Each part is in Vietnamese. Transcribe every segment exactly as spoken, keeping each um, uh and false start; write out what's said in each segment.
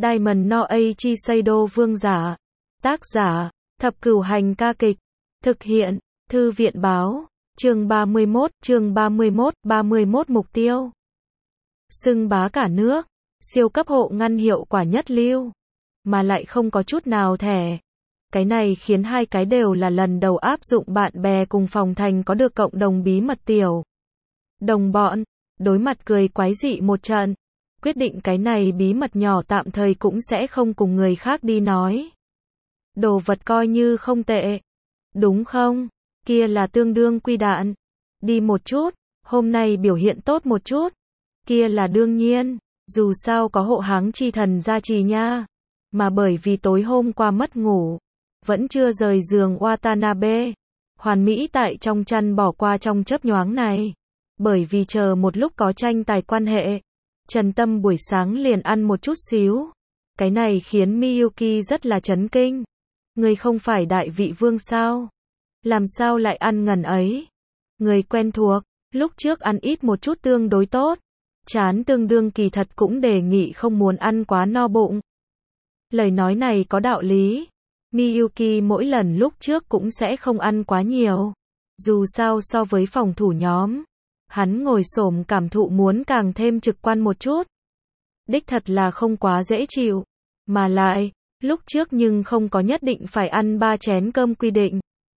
Diamond no Aichi Seido vương giả. Tác giả, Thập Cửu Hành ca kịch. Thực hiện, Thư viện báo. Chương ba mươi mốt, chương ba mươi mốt, ba mươi mốt mục tiêu. Xưng bá cả nước, siêu cấp hộ ngăn hiệu quả nhất lưu, mà lại không có chút nào thẻ. Cái này khiến hai cái đều là lần đầu áp dụng bạn bè cùng phòng thành có được cộng đồng bí mật tiểu. Đồng bọn, đối mặt cười quái dị một trận, quyết định cái này bí mật nhỏ tạm thời cũng sẽ không cùng người khác đi nói. Đồ vật coi như không tệ, đúng không? Kia là tương đương quy đạn. Đi một chút, hôm nay biểu hiện tốt một chút. Kia là đương nhiên, dù sao có hộ háng chi thần gia trì nha. Mà bởi vì tối hôm qua mất ngủ, vẫn chưa rời giường Watanabe, hoàn mỹ tại trong chăn bỏ qua trong chớp nhoáng này. Bởi vì chờ một lúc có tranh tài quan hệ, Trần Tâm buổi sáng liền ăn một chút xíu. Cái này khiến Miyuki rất là chấn kinh. Người không phải đại vị vương sao? Làm sao lại ăn ngần ấy? Người quen thuộc, lúc trước ăn ít một chút tương đối tốt. Chán tương đương kỳ thật cũng đề nghị không muốn ăn quá no bụng. Lời nói này có đạo lý. Miyuki mỗi lần lúc trước cũng sẽ không ăn quá nhiều. Dù sao so với phòng thủ nhóm, hắn ngồi xổm cảm thụ muốn càng thêm trực quan một chút. Đích thật là không quá dễ chịu. Mà lại, lúc trước nhưng không có nhất định phải ăn ba chén cơm quy định.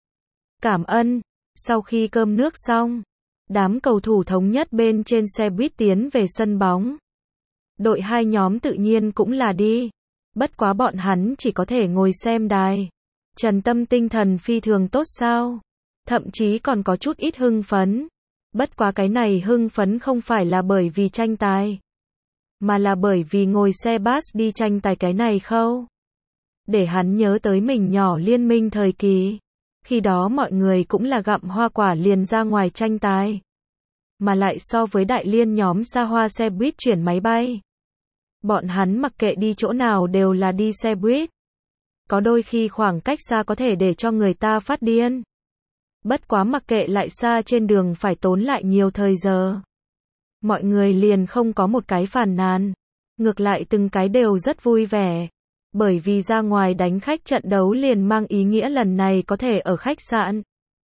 Cảm ơn. Sau khi cơm nước xong, đám cầu thủ thống nhất bên trên xe buýt tiến về sân bóng. Đội hai nhóm tự nhiên cũng là đi. Bất quá bọn hắn chỉ có thể ngồi xem đài. Trần Tâm tinh thần phi thường tốt sao? Thậm chí còn có chút ít hưng phấn. Bất quá cái này hưng phấn không phải là bởi vì tranh tài, mà là bởi vì ngồi xe bus đi tranh tài cái này khâu. Để hắn nhớ tới mình nhỏ liên minh thời kỳ. Khi đó mọi người cũng là gặm hoa quả liền ra ngoài tranh tài. Mà lại so với đại liên nhóm xa hoa xe buýt chuyển máy bay. Bọn hắn mặc kệ đi chỗ nào đều là đi xe buýt. Có đôi khi khoảng cách xa có thể để cho người ta phát điên. Bất quá mặc kệ lại xa trên đường phải tốn lại nhiều thời giờ. Mọi người liền không có một cái phàn nàn. Ngược lại từng cái đều rất vui vẻ. Bởi vì ra ngoài đánh khách trận đấu liền mang ý nghĩa lần này có thể ở khách sạn.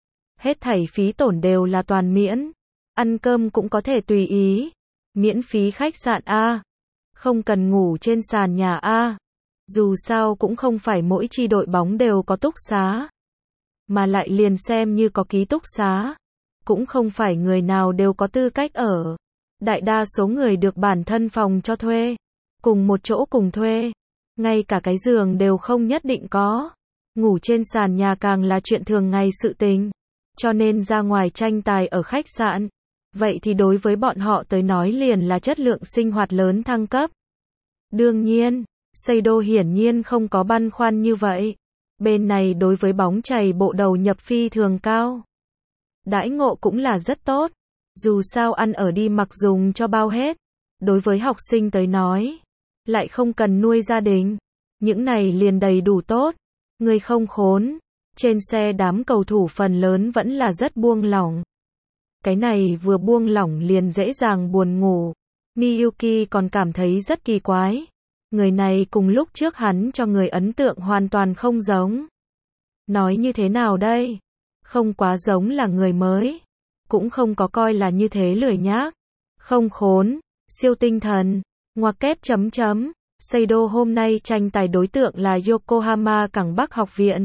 Hết thảy phí tổn đều là toàn miễn. Ăn cơm cũng có thể tùy ý. Miễn phí khách sạn A. Không cần ngủ trên sàn nhà A. Dù sao cũng không phải mỗi chi đội bóng đều có túc xá. Mà lại liền xem như có ký túc xá. Cũng không phải người nào đều có tư cách ở. Đại đa số người được bản thân phòng cho thuê. Cùng một chỗ cùng thuê. Ngay cả cái giường đều không nhất định có. Ngủ trên sàn nhà càng là chuyện thường ngày sự tình. Cho nên ra ngoài tranh tài ở khách sạn. Vậy thì đối với bọn họ tới nói liền là chất lượng sinh hoạt lớn thăng cấp. Đương nhiên, Seido hiển nhiên không có băn khoăn như vậy. Bên này đối với bóng chày bộ đầu nhập phi thường cao. Đãi ngộ cũng là rất tốt. Dù sao ăn ở đi mặc dùng cho bao hết. Đối với học sinh tới nói, lại không cần nuôi gia đình. Những này liền đầy đủ tốt. Người không khốn. Trên xe đám cầu thủ phần lớn vẫn là rất buông lỏng. Cái này vừa buông lỏng liền dễ dàng buồn ngủ. Miyuki còn cảm thấy rất kỳ quái. Người này cùng lúc trước hắn cho người ấn tượng hoàn toàn không giống. Nói như thế nào đây? Không quá giống là người mới. Cũng không có coi là như thế lười nhác. Không khốn. Siêu tinh thần. Ngoặc kép chấm chấm. Seido hôm nay tranh tài đối tượng là Yokohama Cảng Bắc học viện.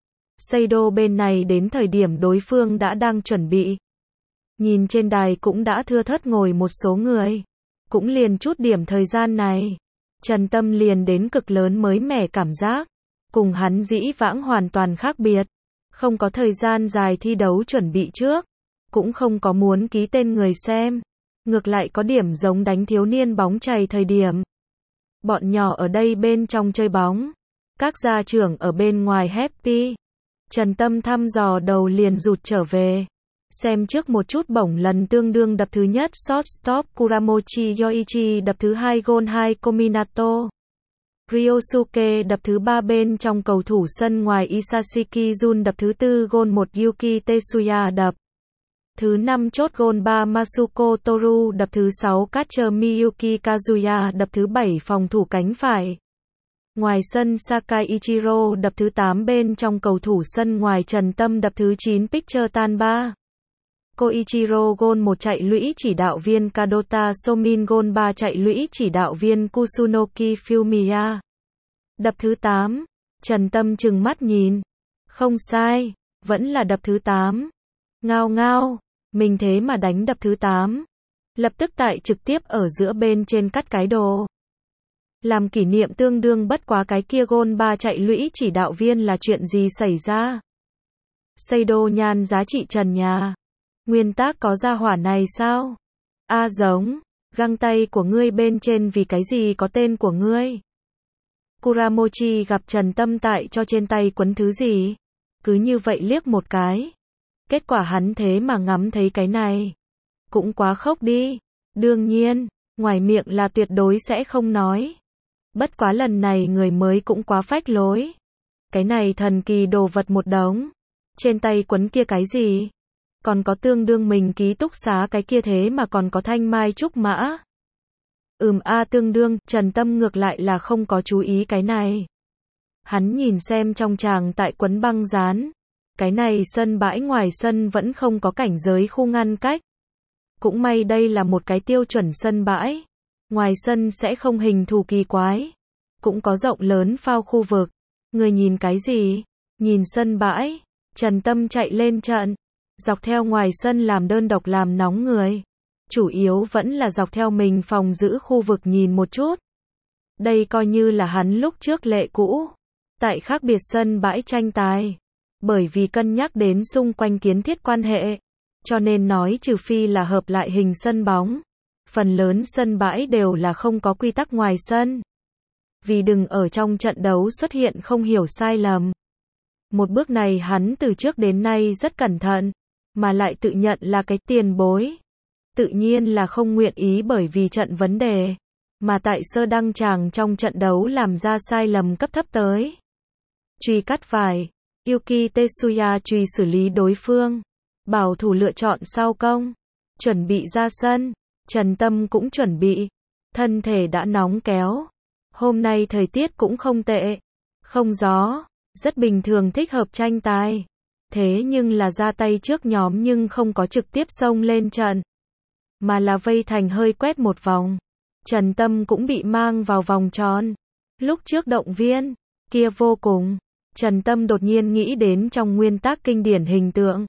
Seido bên này đến thời điểm đối phương đã đang chuẩn bị. Nhìn trên đài cũng đã thưa thớt ngồi một số người. Cũng liền chút điểm thời gian này. Trần Tâm liền đến cực lớn mới mẻ cảm giác. Cùng hắn dĩ vãng hoàn toàn khác biệt. Không có thời gian dài thi đấu chuẩn bị trước. Cũng không có muốn ký tên người xem. Ngược lại có điểm giống đánh thiếu niên bóng chày thời điểm. Bọn nhỏ ở đây bên trong chơi bóng. Các gia trưởng ở bên ngoài happy. Trần Tâm thăm dò đầu liền rụt trở về. Xem trước một chút bổng lần tương đương đập thứ nhất shortstop Kuramochi Yoichi đập thứ hai gôn hai Kominato. Ryosuke đập thứ ba bên trong cầu thủ sân ngoài Isashiki Jun đập thứ tư gôn một Yuki Tetsuya đập. Thứ năm chốt gôn ba Masuko Toru đập thứ sáu catcher Miyuki Kazuya đập thứ bảy phòng thủ cánh phải. Ngoài sân Sakai Ichiro đập thứ tám, bên trong cầu thủ sân ngoài Trần Tâm đập thứ chín Picture Tan ba. Koichiro gôn một chạy lũy chỉ đạo viên Kadota Somin gôn ba chạy lũy chỉ đạo viên Kusunoki Fumiya. Đập thứ tám, Trần Tâm trừng mắt nhìn. Không sai, vẫn là đập thứ tám. Ngao ngao, mình thế mà đánh đập thứ tám. Lập tức tại trực tiếp ở giữa bên trên cắt cái đồ. Làm kỷ niệm tương đương, bất quá cái kia gôn ba chạy lũy chỉ đạo viên là chuyện gì xảy ra? Seido nhan giá trị trần nhà. Nguyên tác có gia hỏa này sao? A à, giống, găng tay của ngươi bên trên vì cái gì có tên của ngươi? Kuramochi gặp Trần Tâm tại cho trên tay quấn thứ gì? Cứ như vậy liếc một cái. Kết quả hắn thế mà ngắm thấy cái này. Cũng quá khốc đi. Đương nhiên, ngoài miệng là tuyệt đối sẽ không nói. Bất quá lần này người mới cũng quá phách lối. Cái này thần kỳ đồ vật một đống. Trên tay quấn kia cái gì? Còn có tương đương mình ký túc xá cái kia thế mà còn có thanh mai trúc mã. Ừm a à, tương đương, Trần Tâm ngược lại là không có chú ý cái này. Hắn nhìn xem trong tràng tại quấn băng dán. Cái này sân bãi ngoài sân vẫn không có cảnh giới khu ngăn cách. Cũng may đây là một cái tiêu chuẩn sân bãi. Ngoài sân sẽ không hình thù kỳ quái. Cũng có rộng lớn phao khu vực. Người nhìn cái gì? Nhìn sân bãi. Trần Tâm chạy lên trận. Dọc theo ngoài sân làm đơn độc làm nóng người. Chủ yếu vẫn là dọc theo mình phòng giữ khu vực nhìn một chút. Đây coi như là hắn lúc trước lệ cũ. Tại khác biệt sân bãi tranh tài. Bởi vì cân nhắc đến xung quanh kiến thiết quan hệ. Cho nên nói trừ phi là hợp lại hình sân bóng. Phần lớn sân bãi đều là không có quy tắc ngoài sân. Vì đừng ở trong trận đấu xuất hiện không hiểu sai lầm. Một bước này hắn từ trước đến nay rất cẩn thận. Mà lại tự nhận là cái tiền bối. Tự nhiên là không nguyện ý bởi vì trận vấn đề. Mà tại sơ đăng tràng trong trận đấu làm ra sai lầm cấp thấp tới. Truy cắt vải. Yuki Tetsuya truy xử lý đối phương. Bảo thủ lựa chọn sau công. Chuẩn bị ra sân. Trần Tâm cũng chuẩn bị. Thân thể đã nóng kéo. Hôm nay thời tiết cũng không tệ. Không gió. Rất bình thường, thích hợp tranh tài. Thế nhưng là ra tay trước nhóm nhưng không có trực tiếp xông lên trận. Mà là vây thành hơi quét một vòng. Trần Tâm cũng bị mang vào vòng tròn. Lúc trước động viên. Kia vô cùng. Trần Tâm đột nhiên nghĩ đến trong nguyên tác kinh điển hình tượng.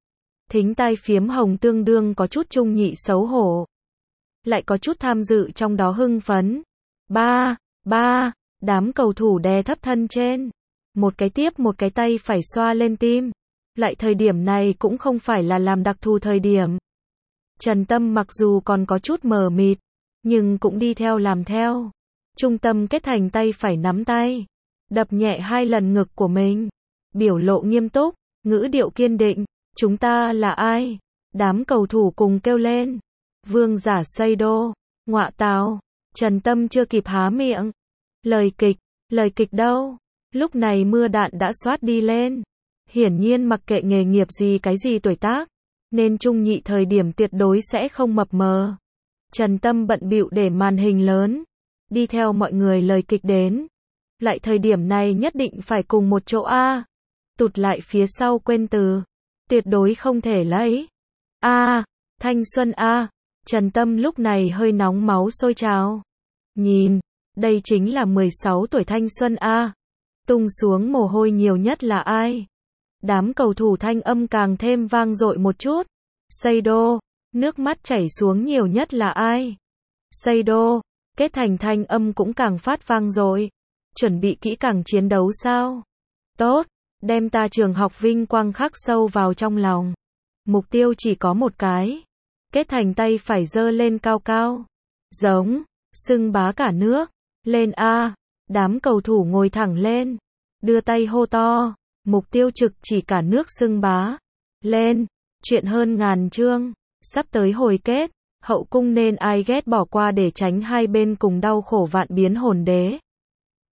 Thính tai phiếm hồng tương đương có chút trung nhị xấu hổ. Lại có chút tham dự trong đó hưng phấn. Ba, ba, đám cầu thủ đè thấp thân trên. Một cái tiếp một cái tay phải xoa lên tim. Lại thời điểm này cũng không phải là làm đặc thù thời điểm. Trần Tâm mặc dù còn có chút mờ mịt, nhưng cũng đi theo làm theo. Trung tâm kết thành tay phải nắm tay. Đập nhẹ hai lần ngực của mình. Biểu lộ nghiêm túc, ngữ điệu kiên định. Chúng ta là ai? Đám cầu thủ cùng kêu lên. Vương giả Seido. Ngọa tào. Trần Tâm chưa kịp há miệng. Lời kịch, lời kịch đâu? Lúc này mưa đạn đã xoát đi lên. Hiển nhiên mặc kệ nghề nghiệp gì cái gì tuổi tác. Nên trung nhị thời điểm tuyệt đối sẽ không mập mờ. Trần Tâm bận bịu để màn hình lớn. Đi theo mọi người lời kịch đến. Lại thời điểm này nhất định phải cùng một chỗ A. Tụt lại phía sau quên từ. Tuyệt đối không thể lấy. A. Thanh xuân A. Trần Tâm lúc này hơi nóng máu sôi trào. Nhìn. Đây chính là mười sáu tuổi thanh xuân A. Tung xuống mồ hôi nhiều nhất là ai? Đám cầu thủ thanh âm càng thêm vang dội một chút. Seido. Nước mắt chảy xuống nhiều nhất là ai? Seido. Kết thành thanh âm cũng càng phát vang dội. Chuẩn bị kỹ càng chiến đấu sao? Tốt. Đem ta trường học vinh quang khắc sâu vào trong lòng. Mục tiêu chỉ có một cái. Kết thành tay phải giơ lên cao cao. Giống. Xưng bá cả nước. Lên A. Đám cầu thủ ngồi thẳng lên. Đưa tay hô to. Mục tiêu trực chỉ cả nước xưng bá. Lên. Chuyện hơn ngàn chương. Sắp tới hồi kết. Hậu cung nên ai ghét bỏ qua để tránh hai bên cùng đau khổ vạn biến hồn đế.